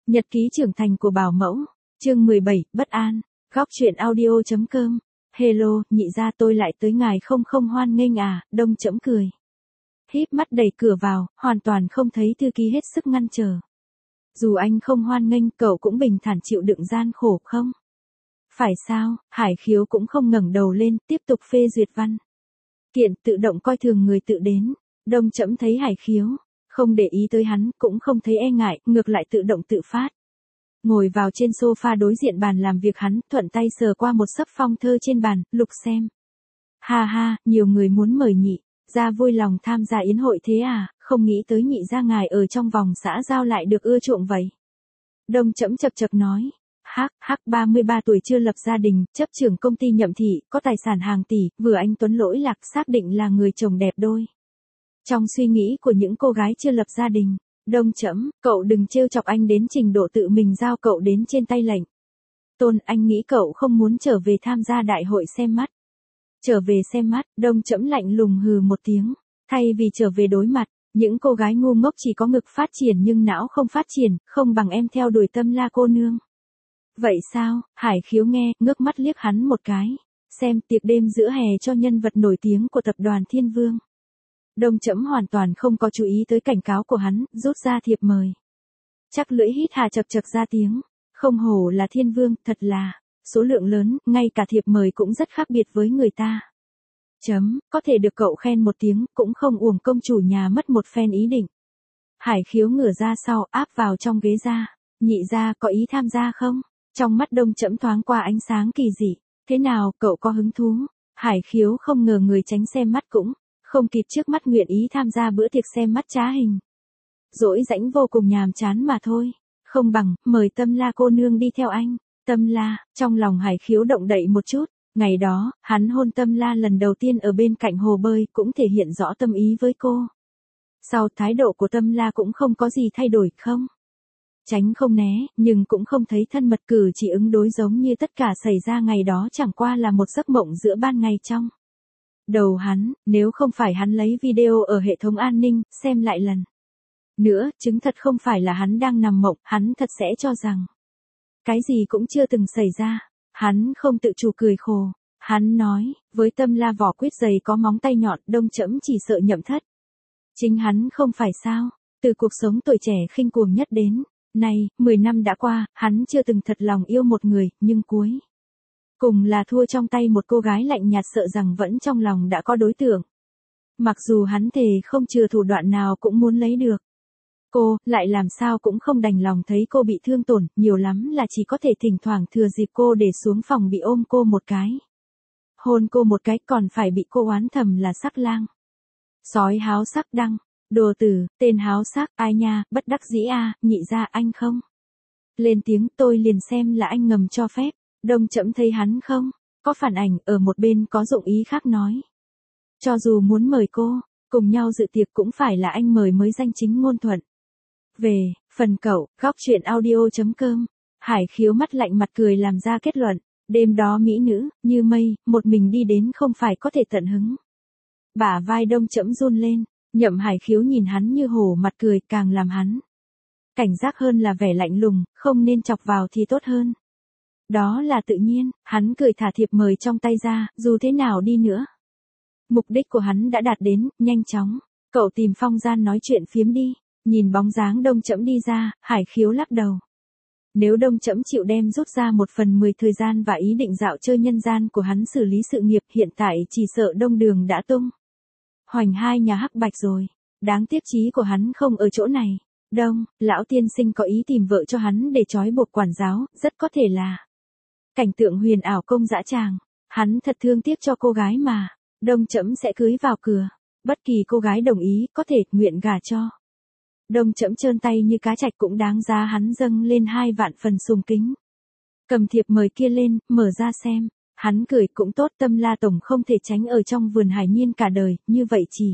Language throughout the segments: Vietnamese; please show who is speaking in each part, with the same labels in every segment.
Speaker 1: Nhật ký trưởng thành của bảo mẫu, chương 17, bất an, góc truyện audio.com. Hello, nhị gia tôi lại tới ngài không hoan nghênh à, Đông chấm cười. Híp mắt đẩy cửa vào, hoàn toàn không thấy thư ký hết sức ngăn trở. Dù anh không hoan nghênh, cậu cũng bình thản chịu đựng gian khổ không? Phải sao, Hải Khiếu cũng không ngẩng đầu lên, tiếp tục phê duyệt văn kiện tự động coi thường người tự đến. Đông chấm thấy Hải Khiếu không để ý tới hắn, cũng không thấy e ngại, ngược lại tự động tự phát. Ngồi vào trên sofa đối diện bàn làm việc hắn, thuận tay sờ qua một xấp phong thơ trên bàn, lục xem. Ha ha, nhiều người muốn mời nhị gia vui lòng tham gia yến hội thế à, không nghĩ tới nhị gia ngài ở trong vòng xã giao lại được ưa chuộng vậy. Đông chấm chập chập nói. Hắc 33 tuổi chưa lập gia đình, chấp trưởng công ty Nhậm Thị, có tài sản hàng tỷ, vừa anh tuấn lỗi lạc, xác định là người chồng đẹp đôi. Trong suy nghĩ của những cô gái chưa lập gia đình, Đông chấm, cậu đừng trêu chọc anh đến trình độ tự mình giao cậu đến trên tay lệnh. Tôn, anh nghĩ cậu không muốn trở về tham gia đại hội xem mắt. Trở về xem mắt, Đông chấm lạnh lùng hừ một tiếng, thay vì trở về đối mặt, những cô gái ngu ngốc chỉ có ngực phát triển nhưng não không phát triển, không bằng em theo đuổi Tâm La cô nương. Vậy sao, Hải Khiếu nghe, ngước mắt liếc hắn một cái, xem tiệc đêm giữa hè cho nhân vật nổi tiếng của tập đoàn Thiên Vương. Đông chấm hoàn toàn không có chú ý tới cảnh cáo của hắn, rút ra thiệp mời. Chắc lưỡi hít hà chập chập ra tiếng, không hổ là Thiên Vương, thật là, số lượng lớn, ngay cả thiệp mời cũng rất khác biệt với người ta. Có thể được cậu khen một tiếng, cũng không uổng công chủ nhà mất một phen ý định. Hải Khiếu ngửa ra sau, áp vào trong ghế ra, nhị gia có ý tham gia không? Trong mắt Đông chấm thoáng qua ánh sáng kỳ dị, thế nào, cậu có hứng thú? Hải Khiếu không ngờ người tránh xem mắt cũng không kịp trước mắt nguyện ý tham gia bữa tiệc xem mắt trá hình. Dỗi rãnh vô cùng nhàm chán mà thôi, không bằng, mời Tâm La cô nương đi theo anh. Tâm La, trong lòng Hải Khiếu động đậy một chút, ngày đó, hắn hôn Tâm La lần đầu tiên ở bên cạnh hồ bơi cũng thể hiện rõ tâm ý với cô. Sau thái độ của Tâm La cũng không có gì thay đổi không? Tránh không né, nhưng cũng không thấy thân mật cử chỉ ứng đối giống như tất cả xảy ra ngày đó chẳng qua là một giấc mộng giữa ban ngày trong đầu hắn, nếu không phải hắn lấy video ở hệ thống an ninh, xem lại lần nữa, chứng thật không phải là hắn đang nằm mộng, hắn thật sẽ cho rằng cái gì cũng chưa từng xảy ra. Hắn không tự chủ cười khổ. Hắn nói, với Tâm La vỏ quýt dày có móng tay nhọn, Đông chấm chỉ sợ nhậm thất. Chính hắn không phải sao, từ cuộc sống tuổi trẻ khinh cuồng nhất đến nay, 10 năm đã qua, hắn chưa từng thật lòng yêu một người, nhưng cuối cùng là thua trong tay một cô gái lạnh nhạt, sợ rằng vẫn trong lòng đã có đối tượng. Mặc dù hắn thề không chừa thủ đoạn nào cũng muốn lấy được cô, lại làm sao cũng không đành lòng thấy cô bị thương tổn, nhiều lắm là chỉ có thể thỉnh thoảng thừa dịp cô để xuống phòng bị ôm cô một cái. Hôn cô một cái, còn phải bị cô oán thầm là sắc lang. Sói háo sắc đăng, đồ tử, tên háo sắc, ai nha, bất đắc dĩ a, nhị gia anh không lên tiếng, tôi liền xem là anh ngầm cho phép. Đông chấm thấy hắn không có phản ảnh, ở một bên có dụng ý khác nói. Cho dù muốn mời cô cùng nhau dự tiệc cũng phải là anh mời mới danh chính ngôn thuận. Về phần cậu, góc truyện audio.com. Hải Khiếu mắt lạnh mặt cười làm ra kết luận, đêm đó mỹ nữ như mây, một mình đi đến không phải có thể tận hứng. Bả vai Đông chấm run lên, Nhậm Hải Khiếu nhìn hắn như hổ mặt cười, càng làm hắn cảnh giác hơn là vẻ lạnh lùng, không nên chọc vào thì tốt hơn. Đó là tự nhiên, hắn cười thả thiệp mời trong tay ra, dù thế nào đi nữa. Mục đích của hắn đã đạt đến, nhanh chóng. Cậu tìm phong gian nói chuyện phiếm đi. Nhìn bóng dáng Đông chấm đi ra, Hải Khiếu lắc đầu. Nếu Đông chấm chịu đem rút ra 1/10 thời gian và ý định dạo chơi nhân gian của hắn xử lý sự nghiệp, hiện tại chỉ sợ Đông Đường đã tung hoành hai nhà hắc bạch rồi. Đáng tiếc chí của hắn không ở chỗ này. Đông, lão tiên sinh có ý tìm vợ cho hắn để trói buộc quản giáo, rất có thể là cảnh tượng huyền ảo công dã tràng. Hắn thật thương tiếc cho cô gái mà Đông chấm sẽ cưới vào cửa. Bất kỳ cô gái đồng ý, có thể nguyện gả cho. Đông chấm trơn tay như cá trạch cũng đáng giá hắn dâng lên 2 vạn phần sùng kính. Cầm thiệp mời kia lên, mở ra xem. Hắn cười cũng tốt, Tâm La tổng không thể tránh ở trong vườn hải nhiên cả đời, như vậy chỉ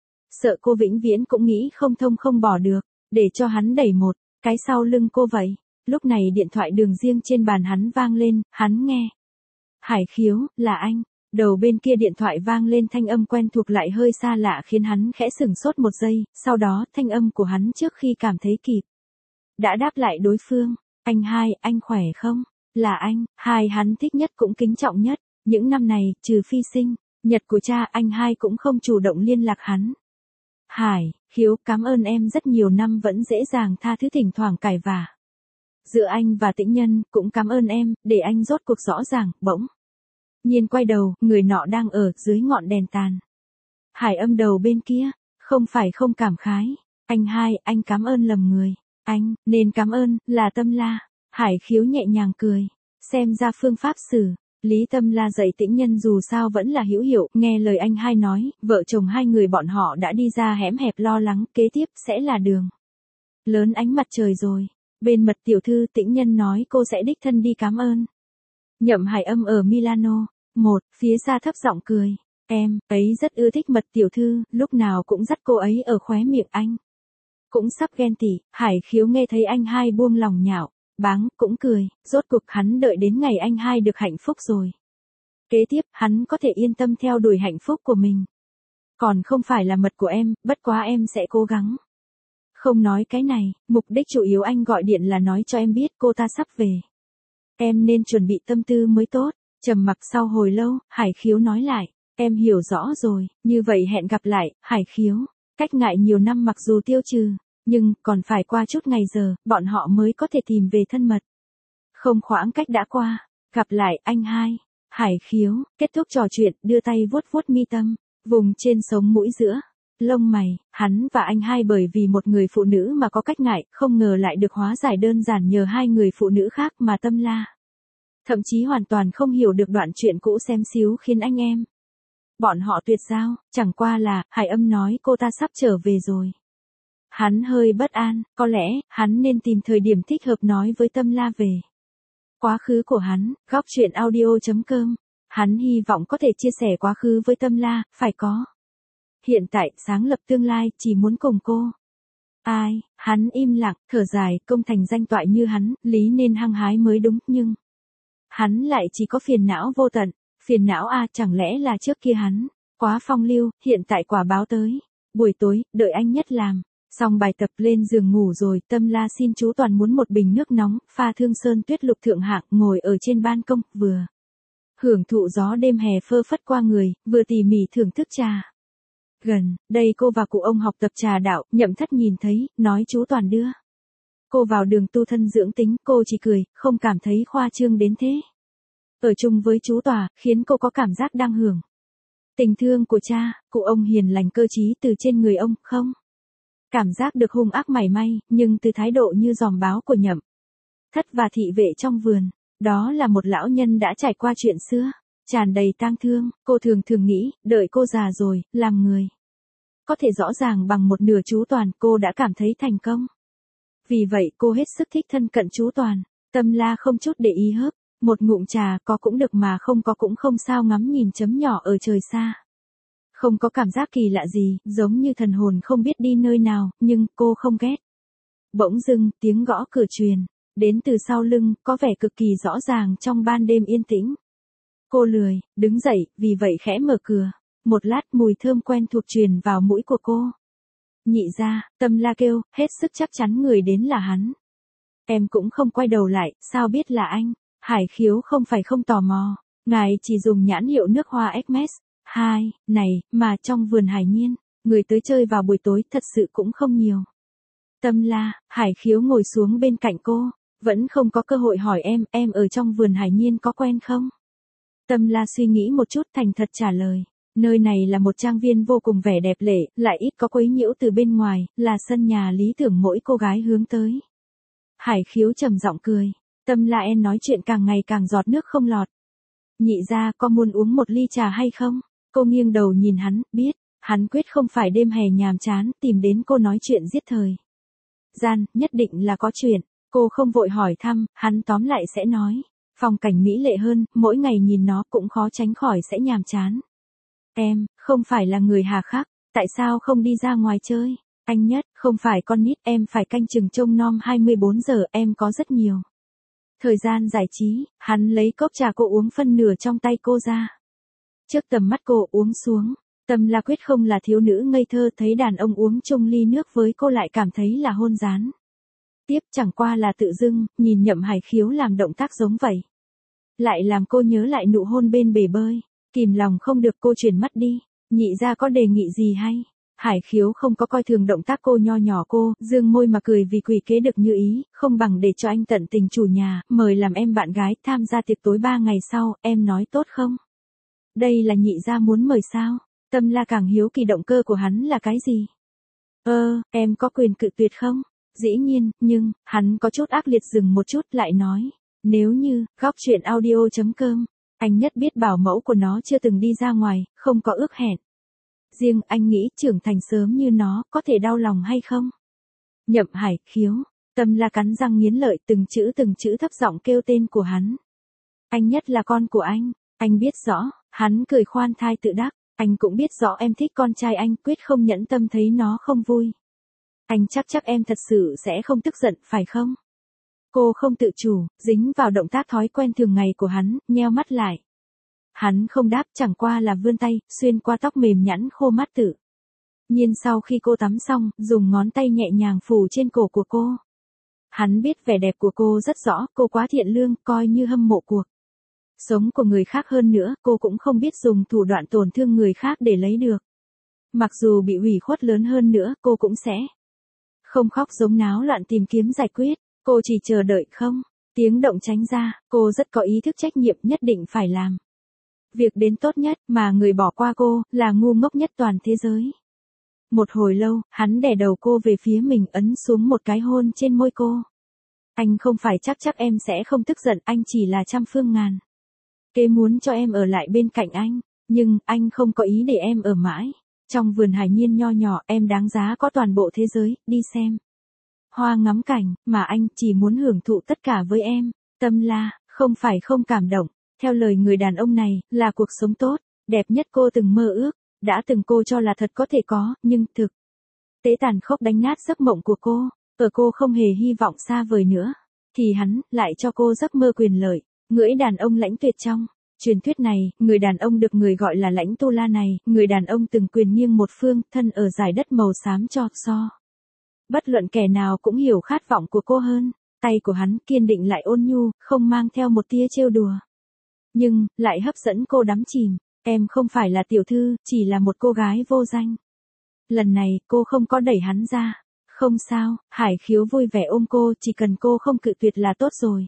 Speaker 1: sợ cô vĩnh viễn cũng nghĩ không thông không bỏ được, để cho hắn đẩy một cái sau lưng cô vậy. Lúc này điện thoại đường riêng trên bàn hắn vang lên, hắn nghe. Hải Khiếu, là anh. Đầu bên kia điện thoại vang lên thanh âm quen thuộc lại hơi xa lạ khiến hắn khẽ sửng sốt một giây, sau đó thanh âm của hắn trước khi cảm thấy kịp đã đáp lại đối phương. Anh hai, anh khỏe không? Là anh, hai hắn thích nhất cũng kính trọng nhất. Những năm này, trừ phi sinh, nhật của cha, anh hai cũng không chủ động liên lạc hắn. Hải, Khiếu, cảm ơn em rất nhiều năm vẫn dễ dàng tha thứ thỉnh thoảng cãi vả. Giữa anh và Tĩnh Nhân, cũng cảm ơn em, để anh rốt cuộc rõ ràng, bỗng. Nhiên quay đầu, người nọ đang ở dưới ngọn đèn tàn. Hải âm đầu bên kia, không phải không cảm khái. Anh hai, anh cảm ơn lầm người. Anh, nên cảm ơn, là Tâm La. Hải Khiếu nhẹ nhàng cười. Xem ra phương pháp xử lý Tâm La dạy Tĩnh Nhân dù sao vẫn là hữu hiệu. Nghe lời anh hai nói, vợ chồng hai người bọn họ đã đi ra hẻm hẹp lo lắng, kế tiếp sẽ là đường lớn ánh mặt trời rồi. Bên mật tiểu thư Tĩnh Nhân nói cô sẽ đích thân đi cảm ơn. Nhậm Hải âm ở Milano. Phía xa thấp giọng cười. Em ấy rất ưa thích mật tiểu thư, lúc nào cũng dắt cô ấy ở khóe miệng anh. Cũng sắp ghen tị. Hải Khiếu nghe thấy anh hai buông lòng nhạo báng, cũng cười, rốt cuộc hắn đợi đến ngày anh hai được hạnh phúc rồi. Kế tiếp, hắn có thể yên tâm theo đuổi hạnh phúc của mình. Còn không phải là mật của em, bất quá em sẽ cố gắng. Không nói cái này, mục đích chủ yếu anh gọi điện là nói cho em biết cô ta sắp về. Em nên chuẩn bị tâm tư mới tốt. Trầm mặc sau hồi lâu, Hải Khiếu nói lại. Em hiểu rõ rồi, như vậy hẹn gặp lại, Hải Khiếu. Cách ngại nhiều năm mặc dù tiêu trừ, nhưng còn phải qua chút ngày giờ, bọn họ mới có thể tìm về thân mật. Không khoảng cách đã qua, gặp lại anh hai. Hải Khiếu, kết thúc trò chuyện, đưa tay vuốt vuốt mi tâm, vùng trên sống mũi giữa lông mày. Hắn và anh hai bởi vì một người phụ nữ mà có cách ngại, không ngờ lại được hóa giải đơn giản nhờ hai người phụ nữ khác mà Tâm La thậm chí hoàn toàn không hiểu được đoạn chuyện cũ xem xíu khiến anh em bọn họ tuyệt giao. Chẳng qua là Hải âm nói cô ta sắp trở về rồi. Hắn hơi bất an, có lẽ hắn nên tìm thời điểm thích hợp nói với Tâm La về quá khứ của hắn. Góc truyện audio.com. Hắn hy vọng có thể chia sẻ quá khứ với Tâm La, phải có. Hiện tại, sáng lập tương lai, chỉ muốn cùng cô. Ai, hắn im lặng, thở dài, công thành danh toại như hắn, lý nên hăng hái mới đúng, nhưng hắn lại chỉ có phiền não vô tận. Phiền não chẳng lẽ là trước kia hắn quá phong lưu, hiện tại quả báo tới. Buổi tối, đợi anh nhất làm xong bài tập lên giường ngủ rồi, Tâm La xin chú Toàn muốn một bình nước nóng, pha Thương Sơn Tuyết Lục thượng hạng, ngồi ở trên ban công, vừa hưởng thụ gió đêm hè phơ phất qua người, vừa tỉ mỉ thưởng thức trà. Gần đây cô và cụ ông học tập trà đạo, Nhậm Thất nhìn thấy, nói chú Toàn đưa cô vào đường tu thân dưỡng tính, cô chỉ cười, không cảm thấy khoa trương đến thế. Ở chung với chú Tòa, khiến cô có cảm giác đang hưởng tình thương của cha. Cụ ông hiền lành cơ trí từ trên người ông, không cảm giác được hung ác mảy may, nhưng từ thái độ như giòm báo của Nhậm Thất và thị vệ trong vườn, đó là một lão nhân đã trải qua chuyện xưa, tràn đầy tang thương. Cô thường thường nghĩ, đợi cô già rồi, làm người có thể rõ ràng bằng một nửa chú Toàn, cô đã cảm thấy thành công. Vì vậy cô hết sức thích thân cận chú Toàn. Tâm La không chút để ý hớp một ngụm trà, có cũng được mà không có cũng không sao, ngắm nhìn chấm nhỏ ở trời xa. Không có cảm giác kỳ lạ gì, giống như thần hồn không biết đi nơi nào, nhưng cô không ghét. Bỗng dưng, tiếng gõ cửa truyền đến từ sau lưng, có vẻ cực kỳ rõ ràng trong ban đêm yên tĩnh. Cô lười đứng dậy, vì vậy khẽ mở cửa. Một lát mùi thơm quen thuộc truyền vào mũi của cô. Nhị gia, Tâm La kêu, hết sức chắc chắn người đến là hắn. Em cũng không quay đầu lại, sao biết là anh? Hải Khiếu không phải không tò mò, ngài chỉ dùng nhãn hiệu nước hoa Hermes. Này, mà trong vườn Hải Nhiên, người tới chơi vào buổi tối thật sự cũng không nhiều. Tâm La, Hải Khiếu ngồi xuống bên cạnh cô, vẫn không có cơ hội hỏi em ở trong vườn Hải Nhiên có quen không? Tâm La suy nghĩ một chút, thành thật trả lời. Nơi này là một trang viên vô cùng vẻ đẹp lệ, lại ít có quấy nhiễu từ bên ngoài, là sân nhà lý tưởng mỗi cô gái hướng tới. Hải Khiếu trầm giọng cười. Tâm La En nói chuyện càng ngày càng giọt nước không lọt. Nhị gia, có muốn uống một ly trà hay không? Cô nghiêng đầu nhìn hắn, biết, hắn quyết không phải đêm hè nhàm chán, tìm đến cô nói chuyện giết thời gian, nhất định là có chuyện. Cô không vội hỏi thăm, hắn tóm lại sẽ nói. Phong cảnh mỹ lệ hơn, mỗi ngày nhìn nó cũng khó tránh khỏi sẽ nhàm chán. Em, không phải là người hà khắc, tại sao không đi ra ngoài chơi? Anh Nhất, không phải con nít, em phải canh chừng trông nom 24 giờ, em có rất nhiều thời gian giải trí. Hắn lấy cốc trà cô uống phân nửa trong tay cô ra. Trước tầm mắt cô uống xuống. Tâm La quyết không là thiếu nữ ngây thơ, thấy đàn ông uống chung ly nước với cô lại cảm thấy là hôn gián. Tiếp chẳng qua là tự dưng, nhìn Nhậm Hải Khiếu làm động tác giống vậy. Lại làm cô nhớ lại nụ hôn bên bể bơi, kìm lòng không được cô chuyển mắt đi, nhị ra có đề nghị gì hay? Hải Khiếu không có coi thường động tác cô nho nhỏ cô, dương môi mà cười vì quỷ kế được như ý, không bằng để cho anh tận tình chủ nhà, mời làm em bạn gái tham gia tiệc tối 3 ngày sau, em nói tốt không? Đây là nhị ra muốn mời sao? Tâm La càng hiếu kỳ động cơ của hắn là cái gì? Em có quyền cự tuyệt không? Dĩ nhiên, nhưng, hắn có chút ác liệt dừng một chút lại nói, nếu như, góc chuyện audio.com, anh nhất biết bảo mẫu của nó chưa từng đi ra ngoài, không có ước hẹn. Riêng anh nghĩ trưởng thành sớm như nó, có thể đau lòng hay không? Nhậm Hải Khiếu, Tâm La cắn răng nghiến lợi từng chữ thấp giọng kêu tên của hắn. Anh nhất là con của anh biết rõ, hắn cười khoan thai tự đắc, anh cũng biết rõ em thích con trai anh, quyết không nhẫn tâm thấy nó không vui. Anh chắc em thật sự sẽ không tức giận, phải không? Cô không tự chủ, dính vào động tác thói quen thường ngày của hắn, nheo mắt lại. Hắn không đáp, chẳng qua là vươn tay, xuyên qua tóc mềm nhẵn khô mát tự nhiên sau khi cô tắm xong, dùng ngón tay nhẹ nhàng phủ trên cổ của cô. Hắn biết vẻ đẹp của cô rất rõ, cô quá thiện lương, coi như hâm mộ cuộc sống của người khác hơn nữa, cô cũng không biết dùng thủ đoạn tổn thương người khác để lấy được. Mặc dù bị ủy khuất lớn hơn nữa, cô cũng sẽ không khóc giống náo loạn tìm kiếm giải quyết, cô chỉ chờ đợi không tiếng động tránh ra, cô rất có ý thức trách nhiệm nhất định phải làm việc đến tốt nhất, mà người bỏ qua cô, là ngu ngốc nhất toàn thế giới. Một hồi lâu, hắn đè đầu cô về phía mình ấn xuống một cái hôn trên môi cô. Anh không phải chắc em sẽ không tức giận, anh chỉ là trăm phương ngàn kế muốn cho em ở lại bên cạnh anh, nhưng anh không có ý để em ở mãi. Trong vườn hải nhiên nho nhỏ em đáng giá có toàn bộ thế giới, đi xem hoa ngắm cảnh, mà anh chỉ muốn hưởng thụ tất cả với em. Tâm La, không phải không cảm động, theo lời người đàn ông này, là cuộc sống tốt, đẹp nhất cô từng mơ ước, đã từng cô cho là thật có thể có, nhưng thực tế tàn khốc đánh nát giấc mộng của cô, ở cô không hề hy vọng xa vời nữa, thì hắn lại cho cô giấc mơ quyền lợi, ngưỡi đàn ông lãnh tuyệt trong truyền thuyết này, người đàn ông được người gọi là lãnh tu la này, người đàn ông từng quyền nghiêng một phương, thân ở dải đất màu xám cho so. Bất luận kẻ nào cũng hiểu khát vọng của cô hơn, tay của hắn kiên định lại ôn nhu, không mang theo một tia trêu đùa. Nhưng, lại hấp dẫn cô đắm chìm, em không phải là tiểu thư, chỉ là một cô gái vô danh. Lần này, cô không có đẩy hắn ra. Không sao, Hải Khiếu vui vẻ ôm cô, chỉ cần cô không cự tuyệt là tốt rồi.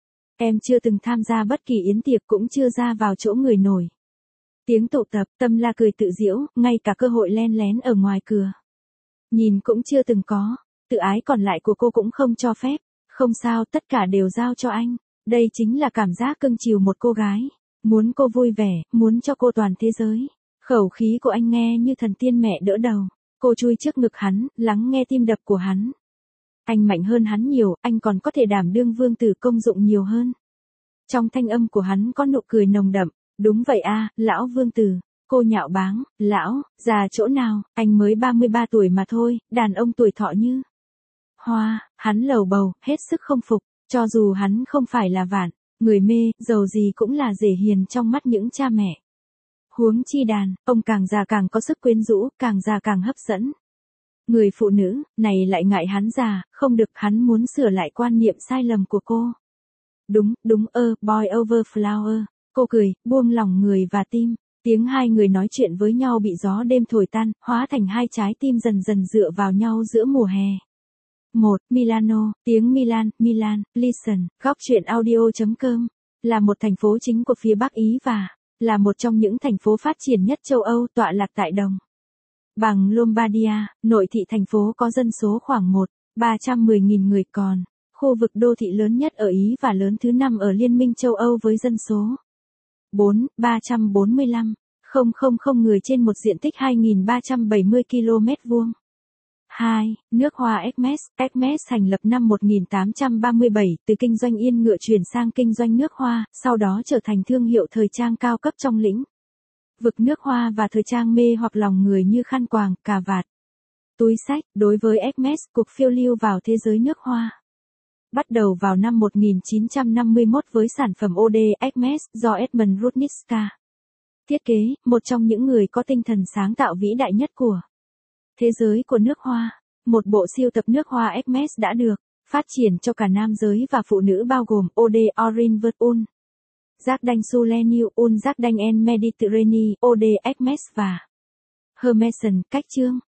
Speaker 1: Em chưa từng tham gia bất kỳ yến tiệc cũng chưa ra vào chỗ người nổi tiếng tụ tập, Tâm La cười tự giễu, ngay cả cơ hội len lén ở ngoài cửa nhìn cũng chưa từng có, tự ái còn lại của cô cũng không cho phép. Không sao, tất cả đều giao cho anh. Đây chính là cảm giác cưng chiều một cô gái, muốn cô vui vẻ, muốn cho cô toàn thế giới. Khẩu khí của anh nghe như thần tiên mẹ đỡ đầu. Cô chui trước ngực hắn, lắng nghe tim đập của hắn. Anh mạnh hơn hắn nhiều, anh còn có thể đảm đương vương tử công dụng nhiều hơn. Trong thanh âm của hắn có nụ cười nồng đậm. Đúng vậy a, lão vương tử. Cô nhạo báng, lão, già chỗ nào, anh mới 33 tuổi mà thôi, đàn ông tuổi thọ như hoa, hắn lầu bầu, hết sức không phục, cho dù hắn không phải là vạn, người mê, dầu gì cũng là rể hiền trong mắt những cha mẹ. Huống chi đàn, ông càng già càng có sức quyến rũ, càng già càng hấp dẫn. Người phụ nữ, này lại ngại hắn già, không được, hắn muốn sửa lại quan niệm sai lầm của cô. Đúng, boy over flower. Cô cười, buông lỏng người và tim. Tiếng hai người nói chuyện với nhau bị gió đêm thổi tan, hóa thành hai trái tim dần dần dựa vào nhau giữa mùa hè. 1. Milano, tiếng Milan, listen, góc chuyện audio.com, là một thành phố chính của phía Bắc Ý và là một trong những thành phố phát triển nhất châu Âu, tọa lạc tại đồng bằng Lombardia, nội thị thành phố có dân số khoảng 310.000 người, còn khu vực đô thị lớn nhất ở Ý và lớn thứ 5 ở Liên minh châu Âu với dân số 345,000 người trên một diện tích 2.370 km². 2. Nước hoa Hermes. Hermes thành lập năm 1837, từ kinh doanh yên ngựa chuyển sang kinh doanh nước hoa, sau đó trở thành thương hiệu thời trang cao cấp trong lĩnh vực nước hoa và thời trang mê hoặc lòng người như khăn quàng, cà vạt, túi xách. Đối với Hermes, cuộc phiêu lưu vào thế giới nước hoa bắt đầu vào năm 1951 với sản phẩm Eau de Hermes do Edmond Rudnitska thiết kế, một trong những người có tinh thần sáng tạo vĩ đại nhất của thế giới của nước hoa. Một bộ siêu tập nước hoa Hermes đã được Phát triển cho cả nam giới và phụ nữ bao gồm Ode Orin vượt Un, Jardin Soleil Un Jardin en Mediterranee, Ode Hermes và Hermeson. Cách chương